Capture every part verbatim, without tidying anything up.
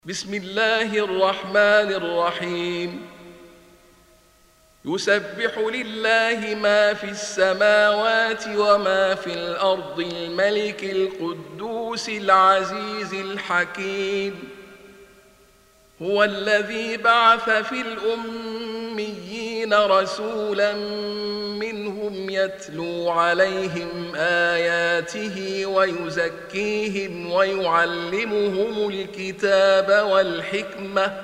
بسم الله الرحمن الرحيم. يسبح لله ما في السماوات وما في الأرض الملك القدوس العزيز الحكيم. هو الذي بعث في الأميين رسولا منهم يتلو عليهم آياته ويزكيهم ويعلمهم الكتاب والحكمة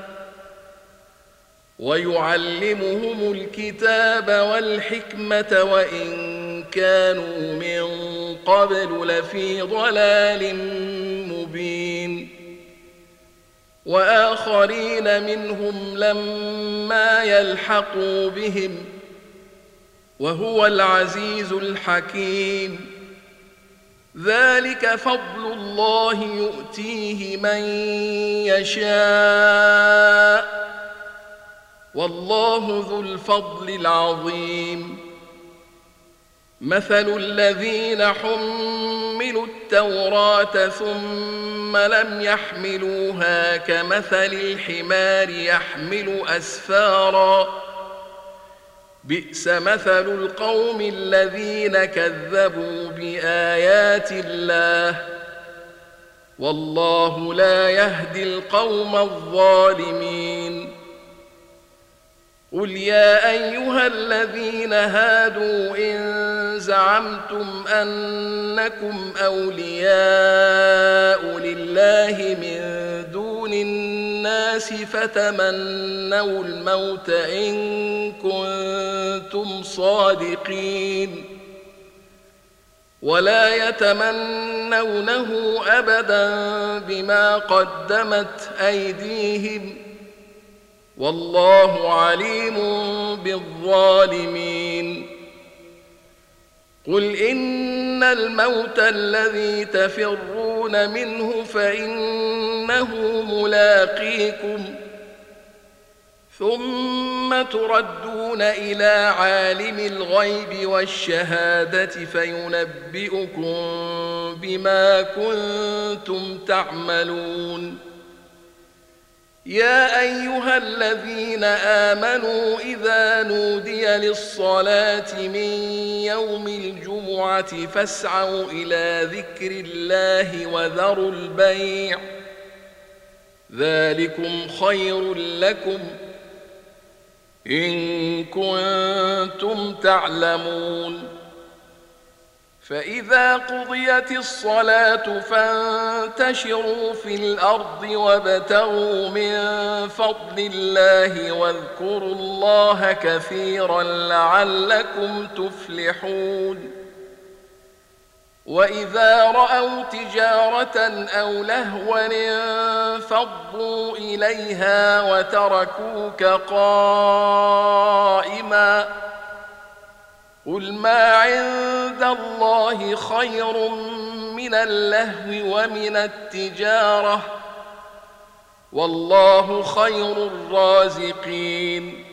ويعلمهم الكتاب والحكمة وإن كانوا من قبل لفي ضلال مبين. وآخرين منهم لما يلحقوا بهم وهو العزيز الحكيم. ذلك فضل الله يؤتيه من يشاء والله ذو الفضل العظيم. مثل الذين حملوا التوراة ثم لم يحملوها كمثل الحمار يحمل أسفارا بئس مثل القوم الذين كذبوا بآيات الله والله لا يهدي القوم الظالمين. قل يا أيها الذين هادوا إن زعمتم أنكم أولياء لله من دون الناس فتمنوا الموت إن كنتم صادقين ولا يتمنونه أبدا بما قدمت أيديهم والله عليم بالظالمين. قل إن الموت الذي تفرون منه فإنه ملاقيكم ثم تردون إلى عالم الغيب والشهادة فينبئكم بما كنتم تعملون. يا أيها الذين آمنوا إذا نودي للصلاة من يوم الجمعة فاسعوا إلى ذكر الله وذروا البيع ذلكم خير لكم إن كنتم تعلمون. فإذا قضيت الصلاة فانتشروا في الأرض وابتغوا من فضل الله واذكروا الله كثيرا لعلكم تفلحون. وإذا رأوا تجارة أو لهوا انفضوا إليها وتركوك قائما قل ما عند الله خير من اللهو ومن التجارة والله خير الرازقين.